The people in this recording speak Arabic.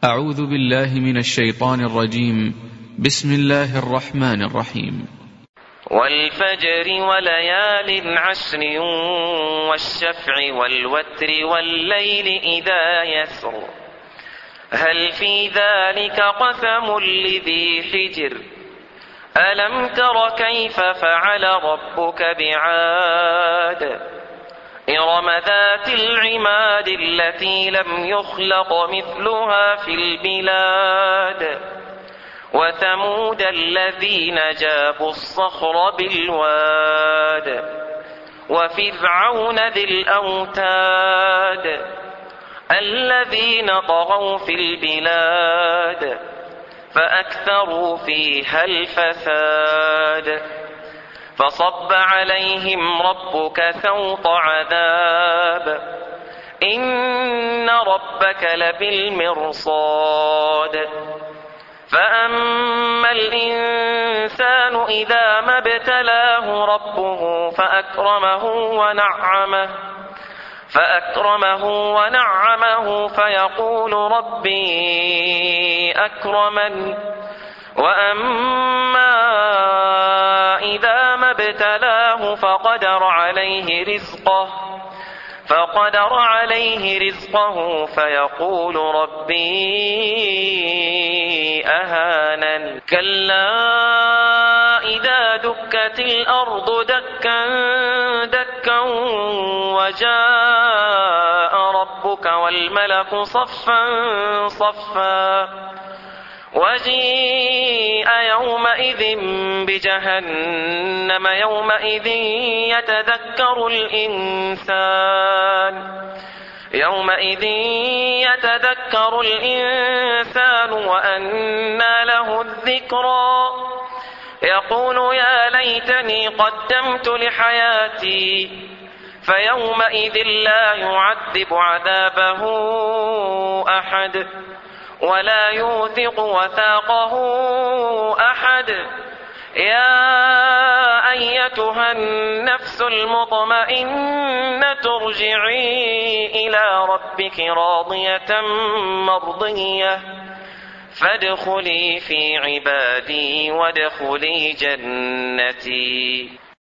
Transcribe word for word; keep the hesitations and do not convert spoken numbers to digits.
أعوذ بالله من الشيطان الرجيم. بسم الله الرحمن الرحيم. والفجر وليال عشر والشفع والوتر والليل إذا يسر هل في ذلك قسم لذي حجر ألم تر كيف فعل ربك بعاد إرم ذات العماد التي لم يخلق مثلها في البلاد وثمود الذين جابوا الصخر بالواد وفرعون ذي الأوتاد الذين طغوا في البلاد فأكثروا فيها الفساد فصب عليهم ربك سوط عذاب إن ربك لبالمرصاد فأما الإنسان إذا ما ابتلاه ربه فأكرمه ونعمه فأكرمه ونعمه فيقول ربي أكرمن وأما إذا ما ابتلاه فقدر عليه رزقه فقدر عليه رزقه فيقول ربي أهانن كلا إذا دكت الأرض دكا دكا وجاء ربك والملك صفا صفا وجيء يومئذ بجهنم يومئذ يتذكر الإنسان يومئذ يتذكر الإنسان وأنى له الذكرى يقول يا ليتني قدمت لحياتي فيومئذ لا يعذب عذابه أحد ولا يوثق وثاقه أحد يا أيتها النفس المطمئنة ارجعي إلى ربك راضية مرضية فادخلي في عبادي وادخلي جنتي.